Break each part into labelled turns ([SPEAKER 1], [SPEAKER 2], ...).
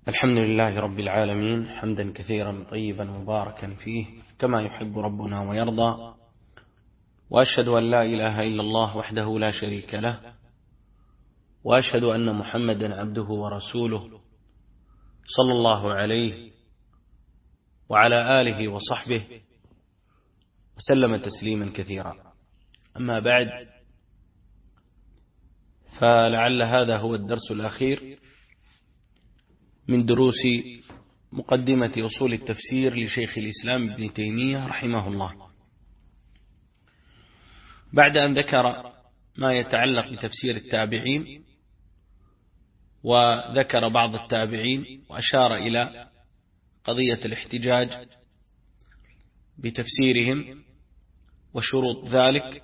[SPEAKER 1] الحمد لله رب العالمين حمدا كثيرا طيبا مباركا فيه كما يحب ربنا ويرضى، وأشهد أن لا إله إلا الله وحده لا شريك له، وأشهد أن محمدا عبده ورسوله صلى الله عليه وعلى آله وصحبه وسلم تسليما كثيرا. أما بعد، فلعل هذا هو الدرس الأخير من دروس مقدمة أصول التفسير لشيخ الإسلام ابن تيمية رحمه الله، بعد أن ذكر ما يتعلق بتفسير التابعين، وذكر بعض التابعين وأشار إلى قضية الاحتجاج بتفسيرهم وشروط ذلك.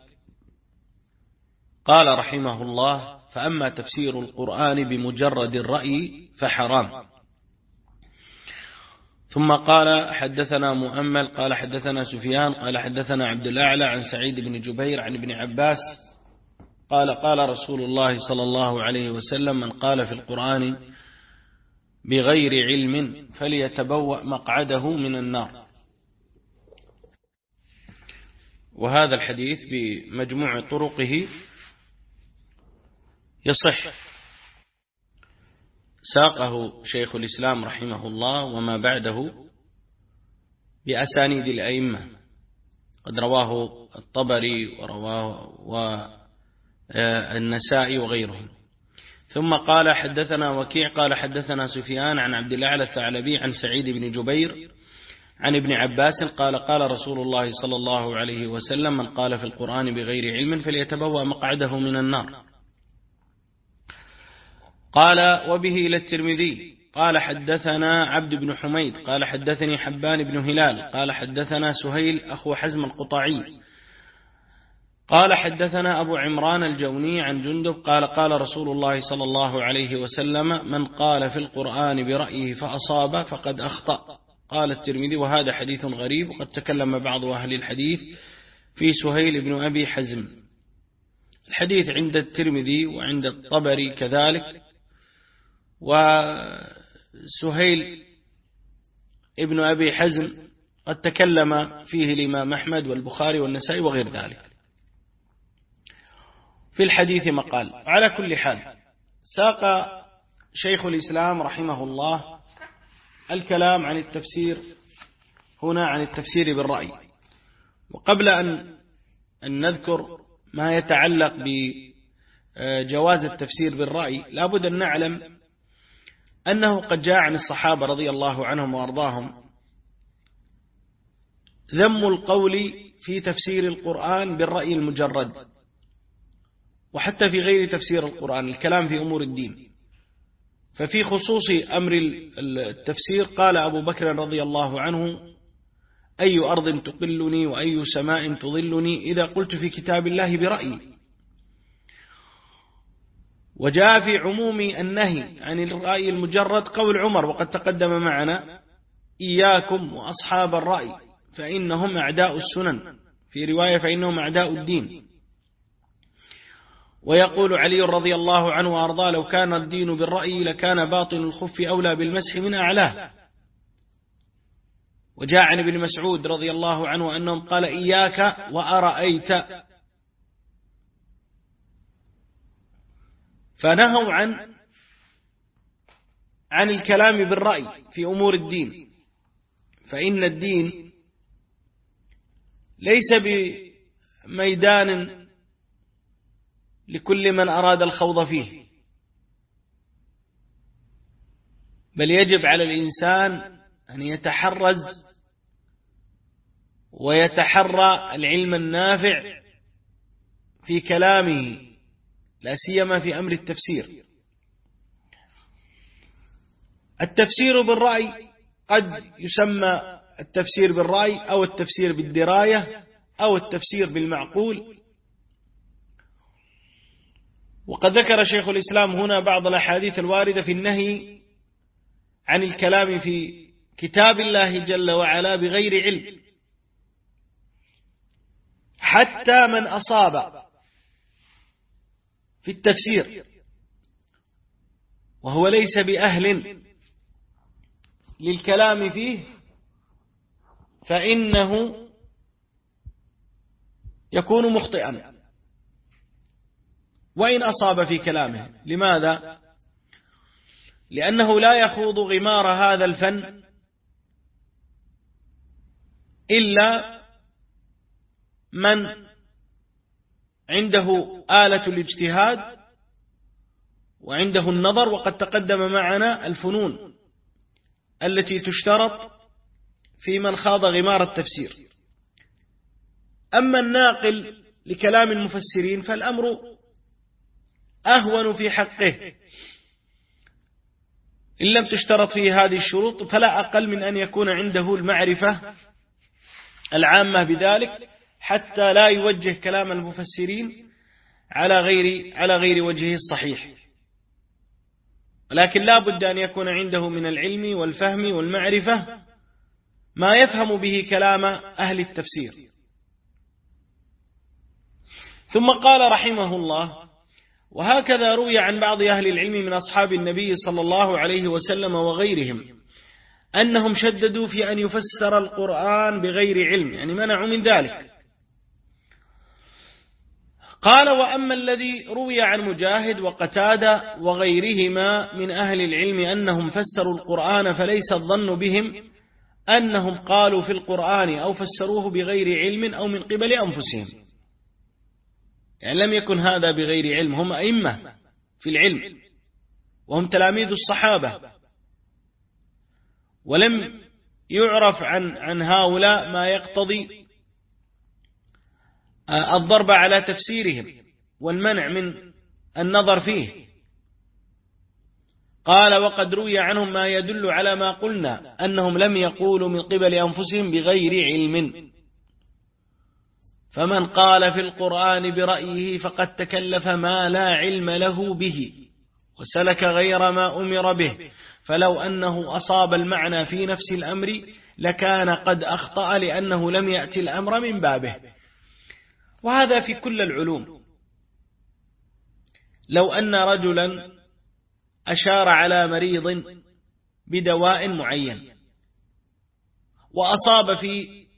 [SPEAKER 1] قال رحمه الله: فأما تفسير القرآن بمجرد الرأي فحرام. ثم قال: حدثنا مؤمل قال حدثنا سفيان قال حدثنا عبد الأعلى عن سعيد بن جبير عن ابن عباس قال: قال رسول الله صلى الله عليه وسلم: من قال في القرآن بغير علم فليتبوأ مقعده من النار. وهذا الحديث بمجموع طرقه يصح، ساقه شيخ الإسلام رحمه الله وما بعده بأسانيد الأئمة، قد رواه الطبري ورواه النسائي وغيرهم. ثم قال: حدثنا وكيع قال حدثنا سفيان عن عبد الأعلى الثعلبي عن سعيد بن جبير عن ابن عباس قال: قال رسول الله صلى الله عليه وسلم: من قال في القرآن بغير علم فليتبوأ مقعده من النار. قال: وبه إلى الترمذي قال حدثنا عبد بن حميد قال حدثني حبان بن هلال قال حدثنا سهيل أخو حزم القطعي قال حدثنا أبو عمران الجوني عن جندب قال: قال رسول الله صلى الله عليه وسلم: من قال في القرآن برأيه فأصاب فقد أخطأ. قال الترمذي: وهذا حديث غريب، وقد تكلم بعض أهل الحديث في سهيل بن أبي حزم. الحديث عند الترمذي وعند الطبري كذلك، وسهيل ابن أبي حزم قد تكلم فيه الإمام أحمد والبخاري والنسائي وغير ذلك. في الحديث مقال. على كل حال، ساق شيخ الإسلام رحمه الله الكلام عن التفسير هنا عن التفسير بالرأي. وقبل أن نذكر ما يتعلق بجواز التفسير بالرأي، لابد أن نعلم أنه قد جاء عن الصحابة رضي الله عنهم وأرضاهم ذم القول في تفسير القرآن بالرأي المجرد، وحتى في غير تفسير القرآن، الكلام في أمور الدين. ففي خصوص أمر التفسير قال أبو بكر رضي الله عنه: أي أرض تقلني وأي سماء تظلني إذا قلت في كتاب الله برأيي. وجاء في عموم النهي عن الرأي المجرد قول عمر، وقد تقدم معنا: إياكم وأصحاب الرأي فإنهم أعداء السنن، في رواية فإنهم أعداء الدين. ويقول علي رضي الله عنه وأرضاه: لو كان الدين بالرأي لكان باطن الخف أولى بالمسح من أعلاه. وجاء عن ابن مسعود رضي الله عنه أنهم قال: إياك وأرأيت. فنهوا عن الكلام بالرأي في أمور الدين، فإن الدين ليس بميدان لكل من أراد الخوض فيه، بل يجب على الإنسان أن يتحرز ويتحرى العلم النافع في كلامه، لا سيما في أمر التفسير. التفسير بالرأي قد يسمى التفسير بالرأي أو التفسير بالدراية أو التفسير بالمعقول. وقد ذكر شيخ الإسلام هنا بعض الأحاديث الواردة في النهي عن الكلام في كتاب الله جل وعلا بغير علم، حتى من أصاب في التفسير وهو ليس بأهل للكلام فيه فإنه يكون مخطئا وإن أصاب في كلامه. لماذا؟ لأنه لا يخوض غمار هذا الفن إلا من عنده آلة الاجتهاد وعنده النظر. وقد تقدم معنا الفنون التي تشترط في من خاض غمار التفسير. أما الناقل لكلام المفسرين فالأمر أهون في حقه إن لم تشترط فيه هذه الشروط، فلا أقل من أن يكون عنده المعرفة العامة بذلك حتى لا يوجه كلام المفسرين على غير وجهه الصحيح. لكن لا بد أن يكون عنده من العلم والفهم والمعرفة ما يفهم به كلام أهل التفسير. ثم قال رحمه الله: وهكذا روي عن بعض أهل العلم من أصحاب النبي صلى الله عليه وسلم وغيرهم أنهم شددوا في أن يفسر القرآن بغير علم، يعني منعوا من ذلك. قال: وأما الذي روي عن مجاهد وقتادة وغيرهما من أهل العلم أنهم فسروا القرآن فليس الظن بهم أنهم قالوا في القرآن أو فسروه بغير علم أو من قبل أنفسهم، يعني لم يكن هذا بغير علم، هم أئمة في العلم وهم تلاميذ الصحابة، ولم يعرف عن هؤلاء ما يقتضي الضرب على تفسيرهم والمنع من النظر فيه. قال: وقد روي عنهم ما يدل على ما قلنا أنهم لم يقولوا من قبل أنفسهم بغير علم، فمن قال في القرآن برأيه فقد تكلف ما لا علم له به وسلك غير ما أمر به، فلو أنه أصاب المعنى في نفس الأمر لكان قد أخطأ لأنه لم يأتي الأمر من بابه. وهذا في كل العلوم. لو أن رجلا أشار على مريض بدواء معين وأصاب في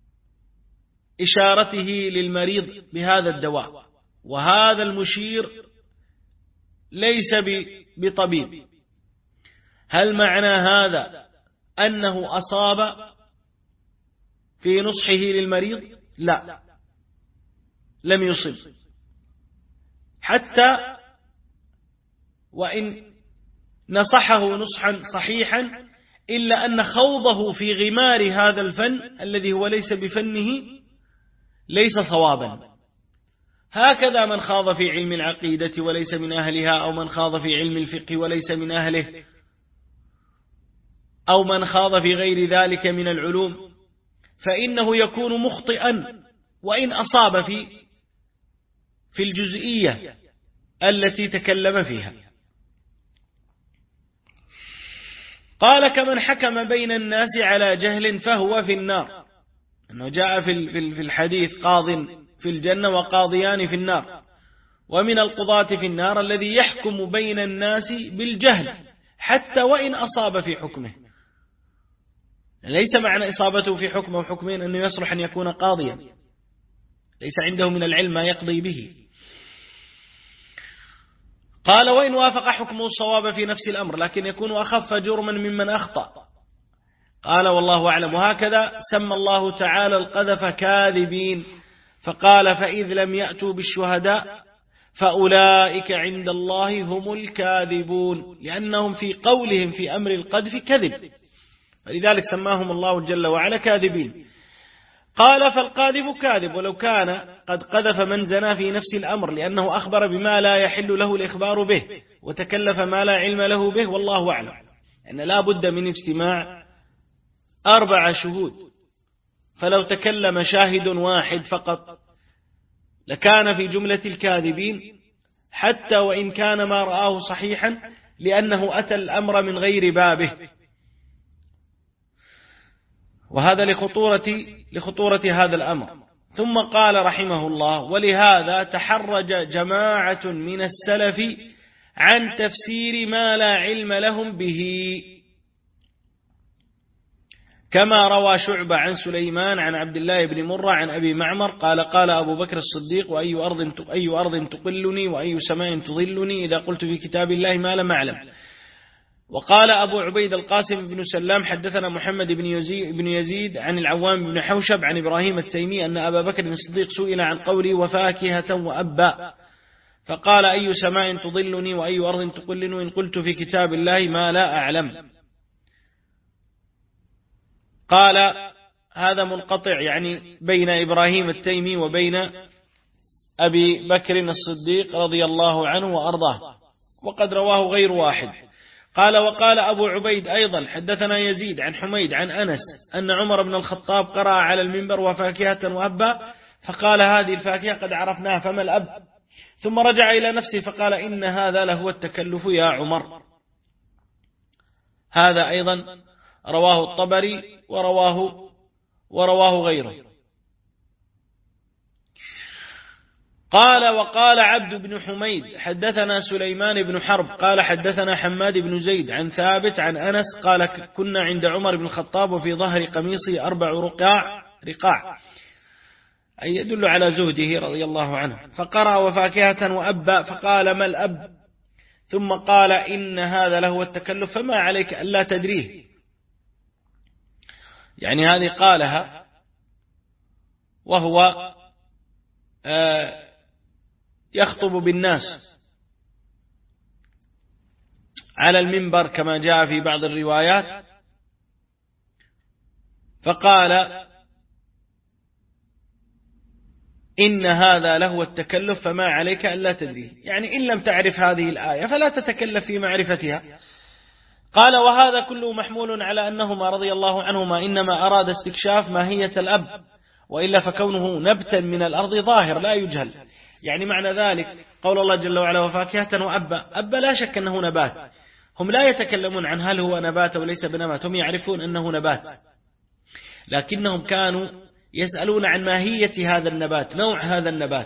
[SPEAKER 1] إشارته للمريض بهذا الدواء، وهذا المشير ليس بطبيب، هل معنى هذا أنه أصاب في نصحه للمريض؟ لا، لم يصب، حتى وإن نصحه نصحا صحيحا إلا أن خوضه في غمار هذا الفن الذي هو ليس بفنه ليس صوابا. هكذا من خاض في علم العقيدة وليس من أهلها، أو من خاض في علم الفقه وليس من أهله، أو من خاض في غير ذلك من العلوم، فإنه يكون مخطئا وإن أصاب في الجزئية التي تكلم فيها. قال: كمن حكم بين الناس على جهل فهو في النار، أنه جاء في الحديث قاض في الجنة وقاضيان في النار، ومن القضاة في النار الذي يحكم بين الناس بالجهل حتى وإن أصاب في حكمه. ليس معنى إصابته في حكمه وحكمين أنه يصلح أن يكون قاضيا، ليس عنده من العلم ما يقضي به. قال: وإن وافق حكمه الصواب في نفس الأمر لكن يكون أخف جرما ممن أخطأ. قال: والله أعلم. وهكذا سمى الله تعالى القذف كاذبين، فقال: فإذ لم يأتوا بالشهداء فأولئك عند الله هم الكاذبون، لأنهم في قولهم في أمر القذف كذب، فلذلك سماهم الله جل وعلا كاذبين. قال: فالقاذف كاذب ولو كان قد قذف من زنى في نفس الأمر، لأنه أخبر بما لا يحل له الإخبار به وتكلف ما لا علم له به، والله أعلم. أن لا بد من اجتماع 4 شهود، فلو تكلم شاهد واحد فقط لكان في جملة الكاذبين، حتى وإن كان ما رآه صحيحا، لأنه أتى الأمر من غير بابه، وهذا لخطورة هذا الأمر. ثم قال رحمه الله: ولهذا تحرج جماعة من السلف عن تفسير ما لا علم لهم به. كما روى شعبة عن سليمان عن عبد الله بن مرة عن أبي معمر قال قال أبو بكر الصديق أي أرض تقلني وأي سماء تظلني إذا قلت في كتاب الله ما لم أعلم. وقال أبو عبيد القاسم بن سلام حدثنا محمد بن يزيد عن العوام بن حوشب عن إبراهيم التيمي أن أبا بكر الصديق سئل عن قولي وفاكهة وأبا فقال أي سماء تظلني وأي أرض تقلني إن قلت في كتاب الله ما لا أعلم. قال هذا منقطع يعني بين إبراهيم التيمي وبين أبي بكر الصديق رضي الله عنه وأرضاه، وقد رواه غير واحد. قال وقال أبو عبيد أيضا حدثنا يزيد عن حميد عن أنس أن عمر بن الخطاب قرأ على المنبر وفاكهة وأبا فقال هذه الفاكهة قد عرفناها فما الأب، ثم رجع إلى نفسه فقال إن هذا لهو التكلف يا عمر. هذا أيضا رواه الطبري ورواه غيره. قال وقال عبد بن حميد حدثنا سليمان بن حرب قال حدثنا حماد بن زيد عن ثابت عن أنس قال كنا عند عمر بن الخطاب وفي ظهر قميصه 4 رقاع أي يدل على زهده رضي الله عنه، فقرأ وفاكهة وأبا فقال ما الأب، ثم قال إن هذا لهو التكلف فما عليك ألا تدريه. يعني هذه قالها وهو يخطب بالناس على المنبر كما جاء في بعض الروايات، فقال إن هذا لهو التكلف فما عليك ألا تدريه، يعني إن لم تعرف هذه الآية فلا تتكلف في معرفتها. قال وهذا كله محمول على أنهما رضي الله عنهما إنما أراد استكشاف ماهية الأب، وإلا فكونه نبتا من الأرض ظاهر لا يجهل. يعني معنى ذلك قول الله جل وعلا وفاكهة وأبا، أبا لا شك أنه نبات، هم لا يتكلمون عن هل هو نبات أو ليس بنبات، هم يعرفون أنه نبات، لكنهم كانوا يسألون عن ماهية هذا النبات، نوع هذا النبات.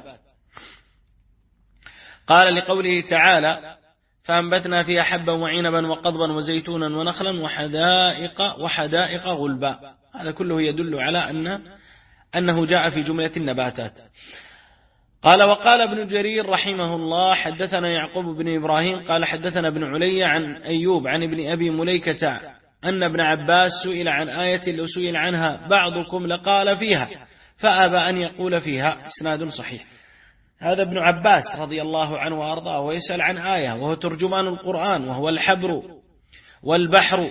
[SPEAKER 1] قال لقوله تعالى فأنبتنا فيها حبا وعنبا وقضبا وزيتونا ونخلا وحدائق غلبا، هذا كله يدل على أنه جاء في جملة النباتات. قال وقال ابن جرير رحمه الله حدثنا يعقوب بن إبراهيم قال حدثنا ابن علي عن أيوب عن ابن أبي مليكة أن ابن عباس سئل عن آية لو سئل عنها بعضكم لقال فيها فأبى أن يقول فيها. إسناد صحيح. هذا ابن عباس رضي الله عنه وأرضاه ويسأل عن آية وهو ترجمان القرآن وهو الحبر والبحر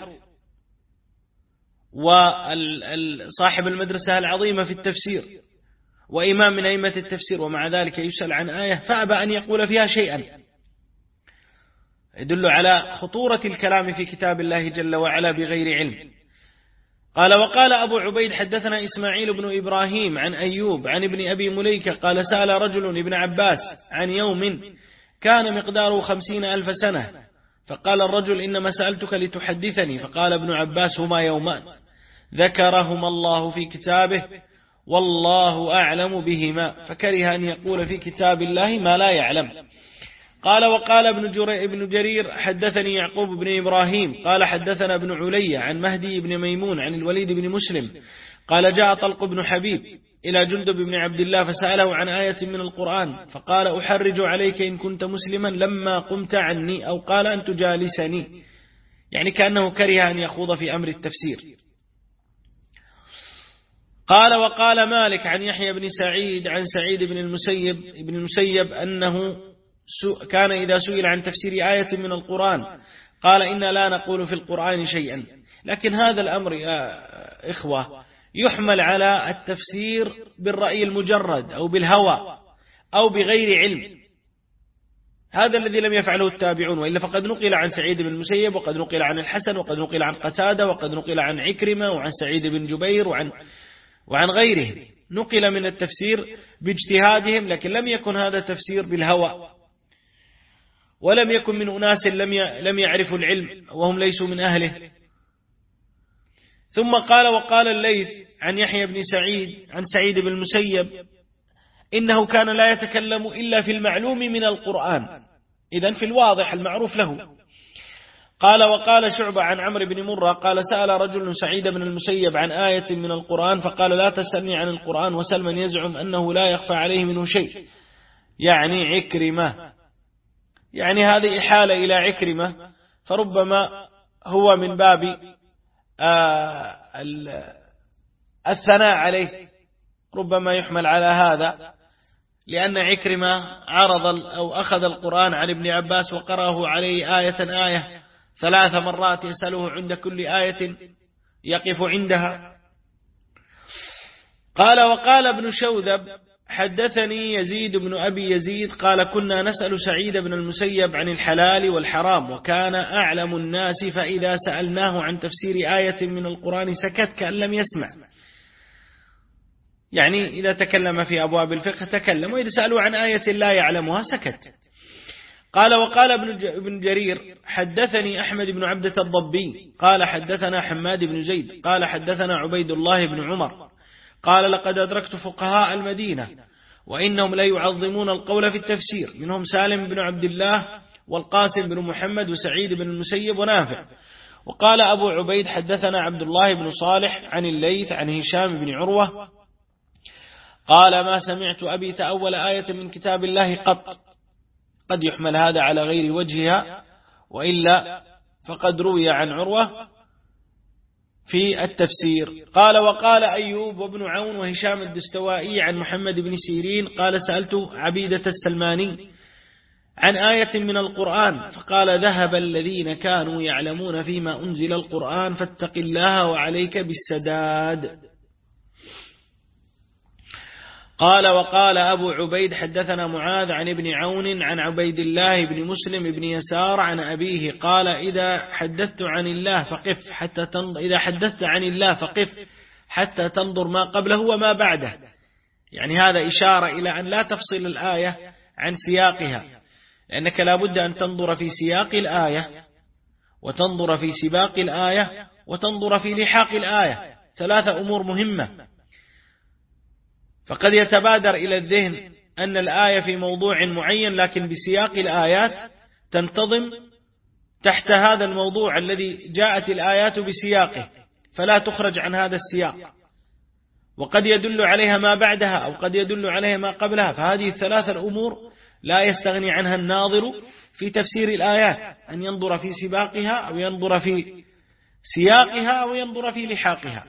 [SPEAKER 1] وصاحب المدرسة العظيمة في التفسير وإمام من أئمة التفسير، ومع ذلك يسأل عن آية فأبى أن يقول فيها شيئا، يدل على خطورة الكلام في كتاب الله جل وعلا بغير علم. قال وقال أبو عبيد حدثنا إسماعيل بن إبراهيم عن أيوب عن ابن أبي مليكة قال سأل رجل ابن عباس عن يوم كان مقداره 50,000 سنة، فقال الرجل إنما سألتك لتحدثني، فقال ابن عباس هما يومان ذكرهما الله في كتابه والله أعلم بهما، فكره أن يقول في كتاب الله ما لا يعلم. قال وقال ابن جرير حدثني يعقوب بن إبراهيم قال حدثنا ابن علي عن مهدي بن ميمون عن الوليد بن مسلم قال جاء طلق بن حبيب إلى جندب بن عبد الله فسأله عن آية من القرآن فقال أحرج عليك إن كنت مسلما لما قمت عني، أو قال أن تجالسني، يعني كأنه كره أن يخوض في أمر التفسير. قال وقال مالك عن يحيى بن سعيد عن سعيد بن المسيب أنه كان إذا سئل عن تفسير آية من القرآن قال إنا لا نقول في القرآن شيئا. لكن هذا الأمر يا إخوة يحمل على التفسير بالرأي المجرد أو بالهوى أو بغير علم، هذا الذي لم يفعله التابعون، وإلا فقد نقل عن سعيد بن المسيب وقد نقل عن الحسن وقد نقل عن قتادة وقد نقل عن عكرمة وعن سعيد بن جبير وعن غيره، نقل من التفسير باجتهادهم، لكن لم يكن هذا تفسير بالهوى، ولم يكن من أناس لم يعرفوا العلم وهم ليسوا من أهله. ثم قال وقال الليث عن يحيى بن سعيد عن سعيد بن المسيب إنه كان لا يتكلم إلا في المعلوم من القرآن، إذن في الواضح المعروف له. قال وقال شعبة عن عمرو بن مرة قال سأل رجل سعيد بن المسيب عن آية من القرآن فقال لا تسألني عن القرآن وسل من يزعم أنه لا يخفى عليه منه شيء، يعني عكرمة، يعني هذه إحالة إلى عكرمة، فربما هو من باب الثناء عليه، ربما يحمل على هذا، لأن عكرمة عرض أو أخذ القرآن عن ابن عباس وقرأه عليه آية 3 مرات يسأله عند كل آية يقف عندها. قال وقال ابن شوذب حدثني يزيد بن أبي يزيد قال كنا نسأل سعيد بن المسيب عن الحلال والحرام وكان أعلم الناس فإذا سألناه عن تفسير آية من القرآن سكت كأن لم يسمع، يعني إذا تكلم في أبواب الفقه تكلم، وإذا سألوا عن آية لا يعلمها سكت. قال وقال ابن جرير حدثني أحمد بن عبدة الضبي قال حدثنا حماد بن زيد قال حدثنا عبيد الله بن عمر قال لقد أدركت فقهاء المدينة وإنهم لا يعظمون القول في التفسير، منهم سالم بن عبد الله والقاسم بن محمد وسعيد بن المسيب ونافع. وقال أبو عبيد حدثنا عبد الله بن صالح عن الليث عن هشام بن عروة قال ما سمعت أبي تأول آية من كتاب الله قط. قد يحمل هذا على غير وجهها، وإلا فقد روي عن عروة في التفسير. قال وقال أيوب وابن عون وهشام الدستوائي عن محمد بن سيرين قال سألت عبيدة السلماني عن آية من القرآن فقال ذهب الذين كانوا يعلمون فيما أنزل القرآن فاتق الله وعليك بالسداد. قال وقال أبو عبيد حدثنا معاذ عن ابن عون عن عبيد الله بن مسلم بن يسار عن أبيه قال إذا حدثت عن الله فقف حتى تنظر ما قبله وما بعده، يعني هذا إشارة إلى أن لا تفصل الآية عن سياقها، لأنك لا بد أن تنظر في سياق الآية وتنظر في سباق الآية وتنظر في لحاق الآية، 3 أمور مهمة. فقد يتبادر إلى الذهن أن الآية في موضوع معين، لكن بسياق الآيات تنتظم تحت هذا الموضوع الذي جاءت الآيات بسياقه، فلا تخرج عن هذا السياق، وقد يدل عليها ما بعدها أو قد يدل عليها ما قبلها. فهذه 3 الأمور لا يستغني عنها الناظر في تفسير الآيات، أن ينظر في سباقها أو ينظر في سياقها أو ينظر في لحاقها.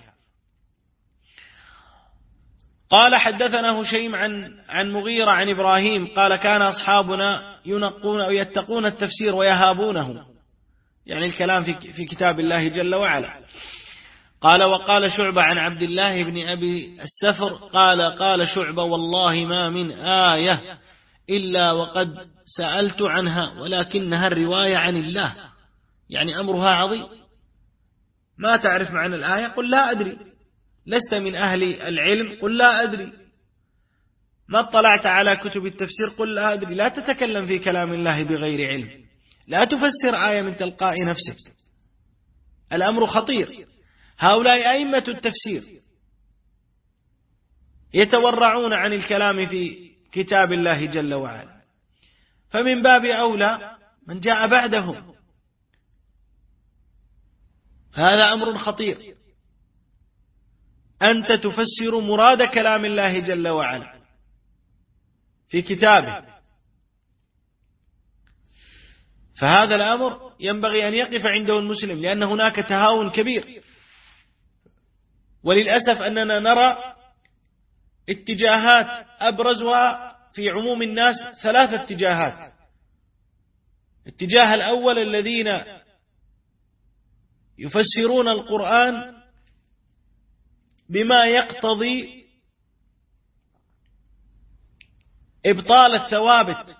[SPEAKER 1] قال حدثنا هشيم عن مغيرة عن إبراهيم قال كان أصحابنا ينقون أو يتقون التفسير ويهابونه، يعني الكلام في كتاب الله جل وعلا. قال وقال شعبة عن عبد الله بن أبي السفر قال شعبة والله ما من آية إلا وقد سألت عنها ولكنها الرواية عن الله، يعني أمرها عظيم. ما تعرف معنى الآية قل لا أدري، لست من أهل العلم قل لا أدري، ما اطلعت على كتب التفسير قل لا أدري. لا تتكلم في كلام الله بغير علم، لا تفسر آية من تلقاء نفسك، الأمر خطير. هؤلاء أئمة التفسير يتورعون عن الكلام في كتاب الله جل وعلا، فمن باب أولى من جاء بعدهم، فهذا أمر خطير. أنت تفسر مراد كلام الله جل وعلا في كتابه، فهذا الأمر ينبغي أن يقف عنده المسلم، لأن هناك تهاون كبير. وللأسف أننا نرى اتجاهات أبرزها في عموم الناس 3 اتجاهات. الاتجاه الأول الذين يفسرون القرآن بما يقتضي إبطال الثوابت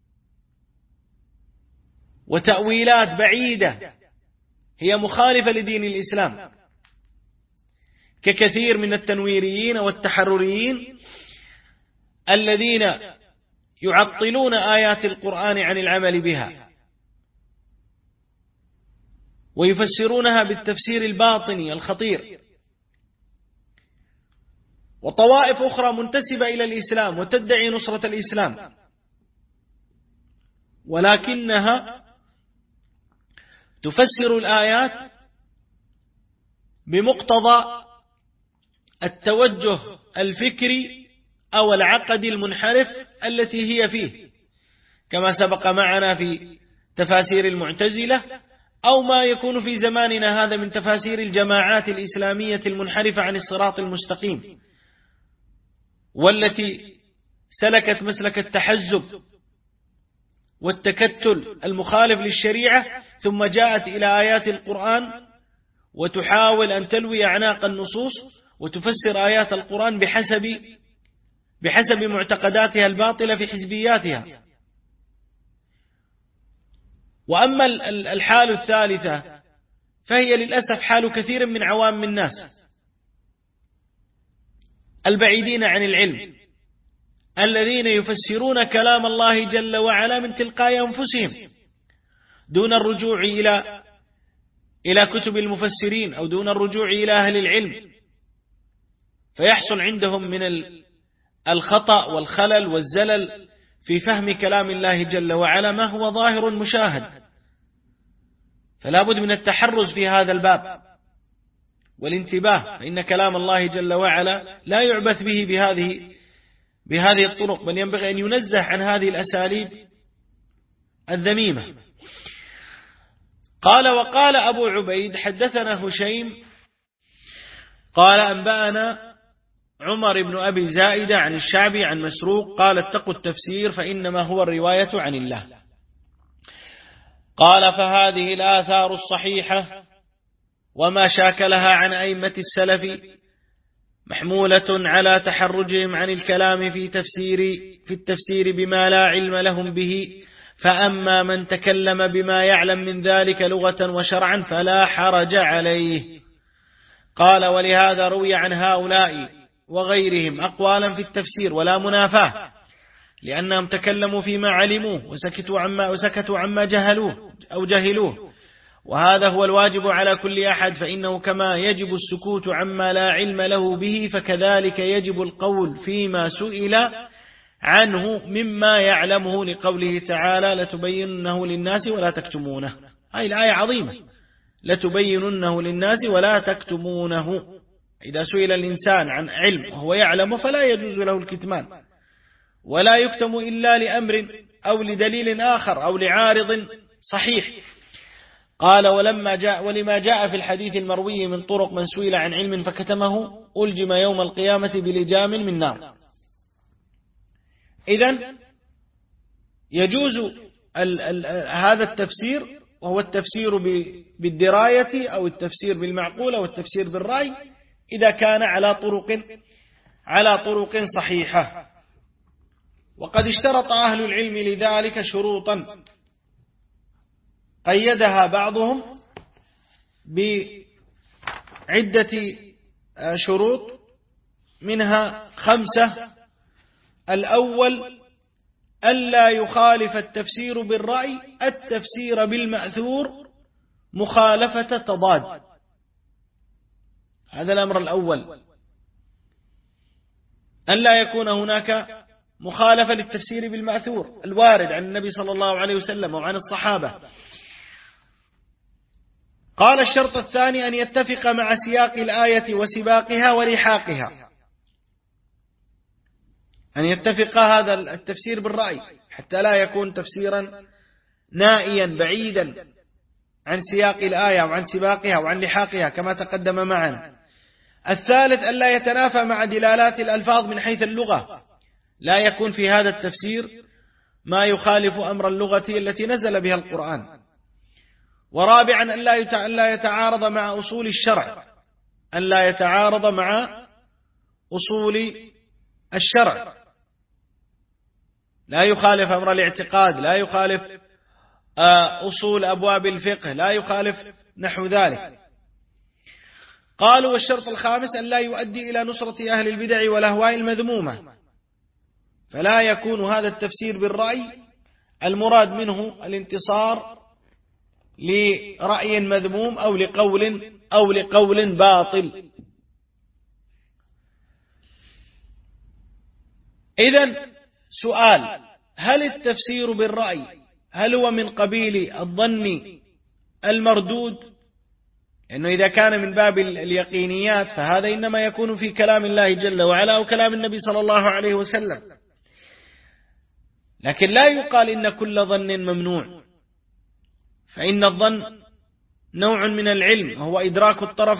[SPEAKER 1] وتأويلات بعيدة هي مخالفة لدين الإسلام، ككثير من التنويريين والتحرريين الذين يعطلون آيات القرآن عن العمل بها ويفسرونها بالتفسير الباطني الخطير. وطوائف أخرى منتسبة إلى الإسلام وتدعي نصرة الإسلام، ولكنها تفسر الآيات بمقتضى التوجه الفكري أو العقد المنحرف التي هي فيه، كما سبق معنا في تفاسير المعتزلة، أو ما يكون في زماننا هذا من تفاسير الجماعات الإسلامية المنحرفة عن الصراط المستقيم، والتي سلكت مسلك التحزب والتكتل المخالف للشريعة، ثم جاءت إلى آيات القرآن وتحاول أن تلوي أعناق النصوص وتفسر آيات القرآن بحسب معتقداتها الباطلة في حزبياتها. وأما الحال الثالثة فهي للأسف حال كثير من عوام الناس البعيدين عن العلم، الذين يفسرون كلام الله جل وعلا من تلقاء أنفسهم دون الرجوع إلى كتب المفسرين أو دون الرجوع إلى أهل العلم، فيحصل عندهم من الخطأ والخلل والزلل في فهم كلام الله جل وعلا ما هو ظاهر مشاهد. فلا بد من التحرز في هذا الباب والانتباه، فإن كلام الله جل وعلا لا يعبث به بهذه الطرق، بل ينبغي أن ينزه عن هذه الأساليب الذميمة. قال: وقال أبو عبيد حدثنا هشيم قال أنبأنا عمر بن أبي زائدة عن الشعبي عن مسروق قال: اتقوا التفسير فإنما هو الرواية عن الله. قال: فهذه الآثار الصحيحة وما شاكلها عن أئمة السلف محمولة على تحرجهم عن الكلام في التفسير بما لا علم لهم به، فأما من تكلم بما يعلم من ذلك لغة وشرعا فلا حرج عليه. قال: ولهذا روي عن هؤلاء وغيرهم أقوالا في التفسير ولا منافاة، لأنهم تكلموا فيما علموه وسكتوا عما جهلوه أو جهلوه، وهذا هو الواجب على كل أحد، فإنه كما يجب السكوت عما لا علم له به فكذلك يجب القول فيما سئل عنه مما يعلمه، لقوله تعالى: لتبيننه للناس ولا تكتمونه. هذه الآية عظيمة، لتبيننه للناس ولا تكتمونه. إذا سئل الإنسان عن علم وهو يعلم فلا يجوز له الكتمان، ولا يكتم إلا لأمر أو لدليل آخر أو لعارض صحيح. قال: ولما جاء في الحديث المروي من طرق من سئل عن علم فكتمه ألجم يوم القيامة بلجام من نار. إذن يجوز هذا التفسير، وهو التفسير بالدراية أو التفسير بالمعقول أو التفسير بالرأي، إذا كان على طرق صحيحة. وقد اشترط أهل العلم لذلك شروطا قيدها بعضهم بعدة شروط، منها 5. الأول: ألا يخالف التفسير بالرأي التفسير بالمأثور مخالفة تضاد. هذا الأمر الأول، ألا يكون هناك مخالفة للتفسير بالمأثور الوارد عن النبي صلى الله عليه وسلم وعن الصحابة. قال: الشرط الثاني أن يتفق مع سياق الآية وسباقها ولحاقها، أن يتفق هذا التفسير بالرأي حتى لا يكون تفسيرا نائيا بعيدا عن سياق الآية وعن سباقها وعن لحاقها كما تقدم معنا. الثالث: ألا يتنافى مع دلالات الألفاظ من حيث اللغة، لا يكون في هذا التفسير ما يخالف أمر اللغة التي نزل بها القرآن. ورابعا: ألا يتعارض مع أصول الشرع، ألا يتعارض مع أصول الشرع، لا يخالف أمر الاعتقاد، لا يخالف أصول أبواب الفقه، لا يخالف نحو ذلك. قالوا: والشرط الخامس أن لا يؤدي إلى نصرة أهل البدع والأهواء المذمومة، فلا يكون هذا التفسير بالرأي المراد منه الانتصار لرأي مذموم أو لقول باطل. إذن سؤال: هل التفسير بالرأي هل هو من قبيل الظن المردود، لأنه إذا كان من باب اليقينيات فهذا إنما يكون في كلام الله جل وعلا وكلام النبي صلى الله عليه وسلم. لكن لا يقال إن كل ظن ممنوع، فإن الظن نوع من العلم، هو إدراك الطرف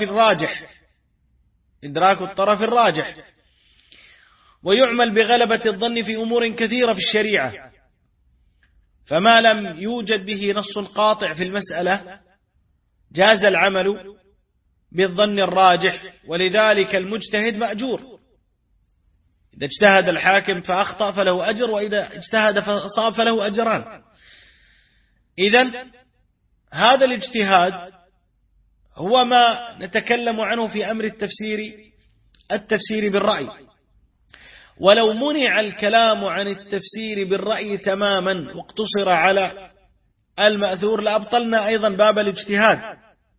[SPEAKER 1] الراجح، ويعمل بغلبة الظن في أمور كثيرة في الشريعة، فما لم يوجد به نص قاطع في المسألة جاز العمل بالظن الراجح. ولذلك المجتهد مأجور، إذا اجتهد الحاكم فأخطأ فله أجر، وإذا اجتهد فصاب فله أجران. إذن هذا الاجتهاد هو ما نتكلم عنه في أمر التفسير بالرأي. ولو منع الكلام عن التفسير بالرأي تماما واقتصر على المأثور لأبطلنا أيضا باب الاجتهاد.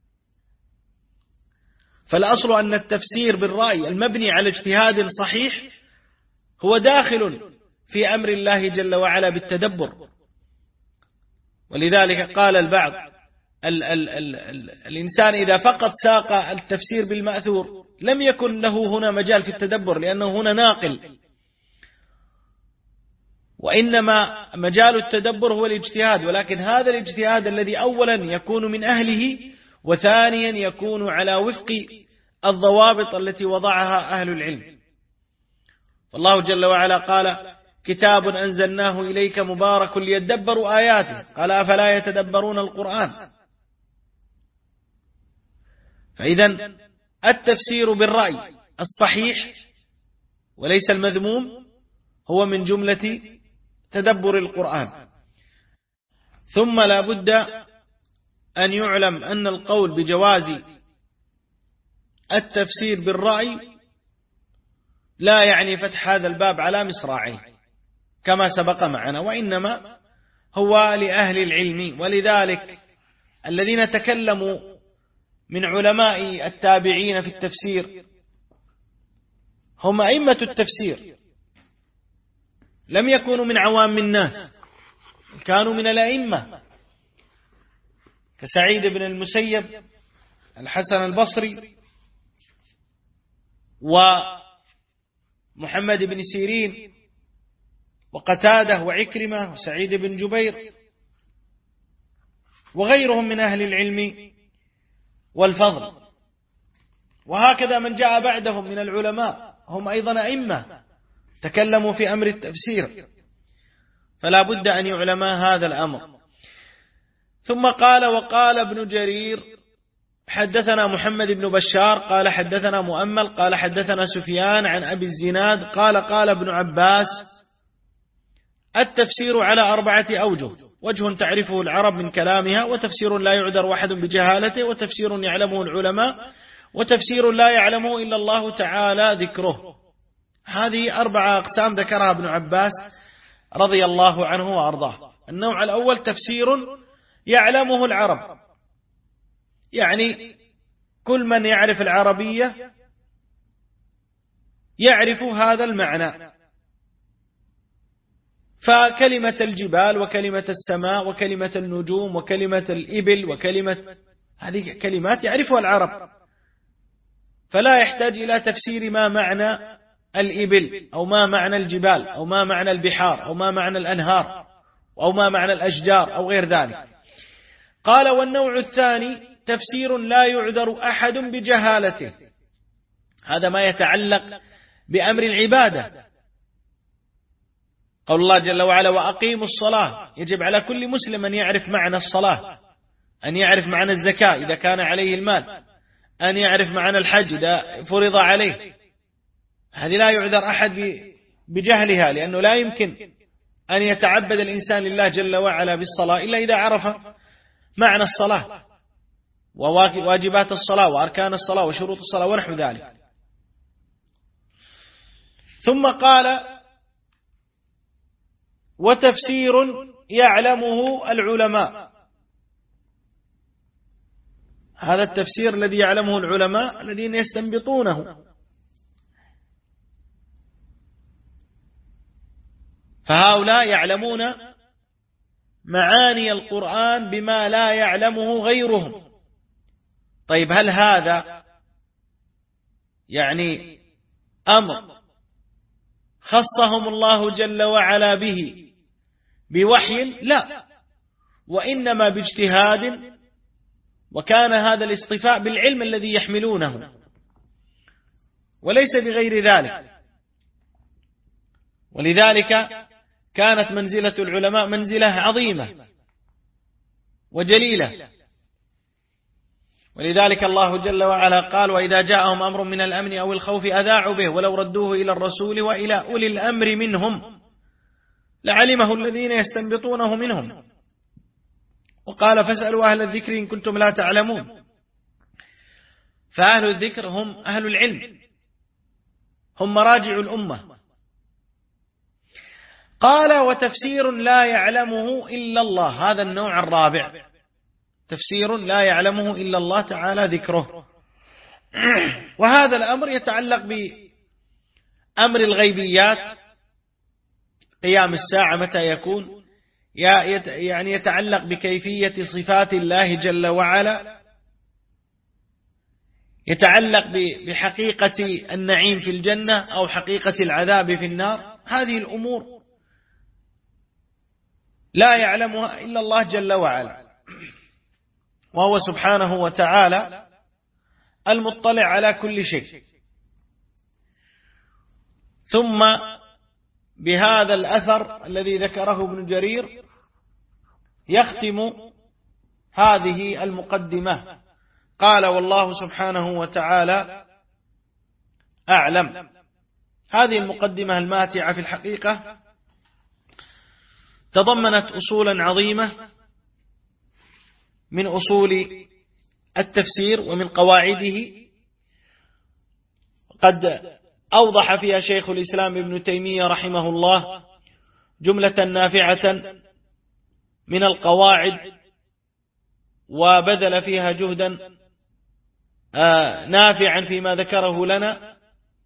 [SPEAKER 1] فالأصل أن التفسير بالرأي المبني على اجتهاد صحيح هو داخل في أمر الله جل وعلا بالتدبر. ولذلك قال البعض الإنسان إذا فقط ساق التفسير بالمأثور لم يكن له هنا مجال في التدبر، لأنه هنا ناقل، وإنما مجال التدبر هو الاجتهاد. ولكن هذا الاجتهاد الذي أولا يكون من أهله، وثانيا يكون على وفق الضوابط التي وضعها أهل العلم. فالله جل وعلا قال: كتاب أنزلناه إليك مبارك ليدبروا آياته، قال: أفلا يتدبرون القرآن. فإذا التفسير بالرأي الصحيح وليس المذموم هو من جملة تدبر القرآن. ثم لا بد أن يعلم أن القول بجواز التفسير بالرأي لا يعني فتح هذا الباب على مصراعيه كما سبق معنا، وإنما هو لأهل العلم. ولذلك الذين تكلموا من علماء التابعين في التفسير هم أئمة التفسير، لم يكونوا من عوام الناس، كانوا من الأئمة كسعيد بن المسيب، الحسن البصري، ومحمد بن سيرين، وقتادة، وعكرمة، وسعيد بن جبير، وغيرهم من أهل العلم والفضل. وهكذا من جاء بعدهم من العلماء هم أيضا أئمة تكلموا في أمر التفسير، فلا بد أن يعلم هذا الأمر. ثم قال: وقال ابن جرير حدثنا محمد بن بشار قال حدثنا مؤمل قال حدثنا سفيان عن أبي الزناد قال: قال ابن عباس: التفسير على 4 أوجه: وجه تعرفه العرب من كلامها، وتفسير لا يعذر أحد بجهالته، وتفسير يعلمه العلماء، وتفسير لا يعلمه إلا الله تعالى ذكره. هذه 4 أقسام ذكرها ابن عباس رضي الله عنه وأرضاه. النوع الأول تفسير يعلمه العرب، يعني كل من يعرف العربية يعرف هذا المعنى، فكلمة الجبال وكلمة السماء وكلمة النجوم وكلمة الإبل وكلمة، هذه كلمات يعرفها العرب، فلا يحتاج إلى تفسير ما معنى الإبل أو ما معنى الجبال أو ما معنى البحار أو ما معنى الأنهار أو ما معنى الأشجار أو غير ذلك. قال: والنوع الثاني تفسير لا يعذر أحد بجهالته، هذا ما يتعلق بأمر العبادة. قول الله جل وعلا: وأقيموا الصلاة، يجب على كل مسلم أن يعرف معنى الصلاة، أن يعرف معنى الزكاة إذا كان عليه المال، أن يعرف معنى الحج إذا فرض عليه. هذه لا يعذر أحد بجهلها، لأنه لا يمكن أن يتعبد الإنسان لله جل وعلا بالصلاة إلا إذا عرف معنى الصلاة وواجبات الصلاة وأركان الصلاة وشروط الصلاة ونحو ذلك. ثم قال: وتفسير يعلمه العلماء، هذا التفسير الذي يعلمه العلماء الذين يستنبطونه، فهؤلاء يعلمون معاني القرآن بما لا يعلمه غيرهم. طيب هل هذا يعني أمر خصهم الله جل وعلا به بوحي؟ لا، وإنما باجتهاد، وكان هذا الاصطفاء بالعلم الذي يحملونه وليس بغير ذلك. ولذلك كانت منزلة العلماء منزلة عظيمة وجليلة. ولذلك الله جل وعلا قال: وإذا جاءهم أمر من الأمن أو الخوف أذاعوا به ولو ردوه إلى الرسول وإلى أولي الأمر منهم لعلمه الذين يستنبطونه منهم. وقال: فاسألوا أهل الذكر إن كنتم لا تعلمون. فأهل الذكر هم أهل العلم، هم مراجع الأمة. قال: وتفسير لا يعلمه إلا الله، هذا النوع الرابع، تفسير لا يعلمه إلا الله تعالى ذكره. وهذا الأمر يتعلق بأمر الغيبيات، قيام الساعة متى يكون، يعني يتعلق بكيفية صفات الله جل وعلا، يتعلق بحقيقة النعيم في الجنة أو حقيقة العذاب في النار. هذه الأمور لا يعلمها إلا الله جل وعلا، وهو سبحانه وتعالى المطلع على كل شيء. ثم بهذا الأثر الذي ذكره ابن جرير يختم هذه المقدمة. قال: والله سبحانه وتعالى أعلم. هذه المقدمة الماتعة في الحقيقة تضمنت أصولا عظيمة من أصول التفسير ومن قواعده، قد أوضح فيها شيخ الإسلام ابن تيمية رحمه الله جملة نافعة من القواعد، وبذل فيها جهدا نافعا فيما ذكره لنا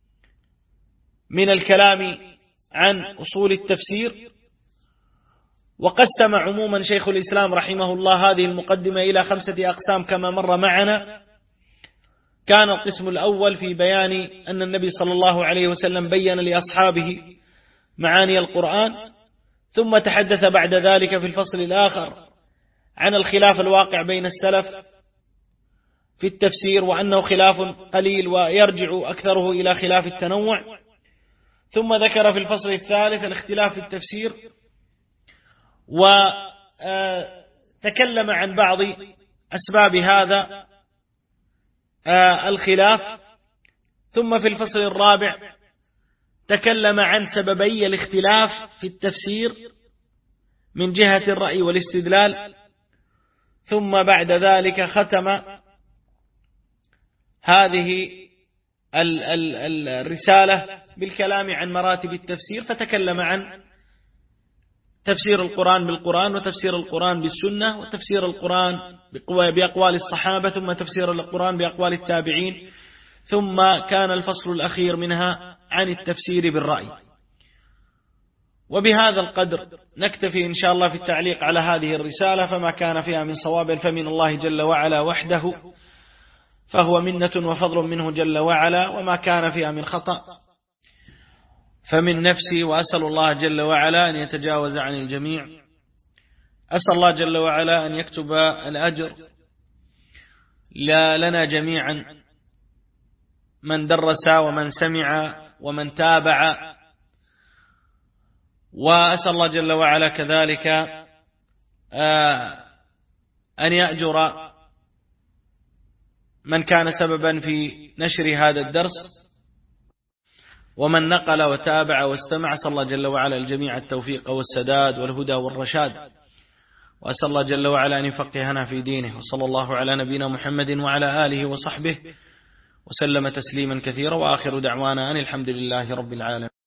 [SPEAKER 1] من الكلام عن أصول التفسير. وقسم عموما شيخ الإسلام رحمه الله هذه المقدمة إلى 5 أقسام كما مر معنا. كان القسم الأول في بيان أن النبي صلى الله عليه وسلم بين لأصحابه معاني القرآن، ثم تحدث بعد ذلك في الفصل الآخر عن الخلاف الواقع بين السلف في التفسير، وأنه خلاف قليل ويرجع أكثره إلى خلاف التنوع. ثم ذكر في الفصل الثالث الاختلاف في التفسير، وتكلم عن بعض أسباب هذا الخلاف. ثم في الفصل الرابع تكلم عن سببي الاختلاف في التفسير من جهة الرأي والاستدلال. ثم بعد ذلك ختم هذه الرسالة بالكلام عن مراتب التفسير، فتكلم عن تفسير القرآن بالقرآن، وتفسير القرآن بالسنة، وتفسير القرآن بأقوال الصحابة، ثم تفسير القرآن بأقوال التابعين. ثم كان الفصل الأخير منها عن التفسير بالرأي. وبهذا القدر نكتفي إن شاء الله في التعليق على هذه الرسالة، فما كان فيها من صواب فمن الله جل وعلا وحده، فهو منة وفضل منه جل وعلا، وما كان فيها من خطأ فمن نفسي. وأسأل الله جل وعلا أن يتجاوز عن الجميع. أسأل الله جل وعلا أن يكتب الأجر لنا جميعا، من درس ومن سمع ومن تابع. وأسأل الله جل وعلا كذلك أن يأجر من كان سببا في نشر هذا الدرس، ومن نقل وتابع واستمع. أسأل الله جل وعلا الجميع التوفيق والسداد والهدى والرشاد، وأسأل الله جل وعلا أن يفقهنا في دينه. وصلى الله على نبينا محمد وعلى آله وصحبه وسلم تسليما كثيرا، وآخر دعوانا أن الحمد لله رب العالمين.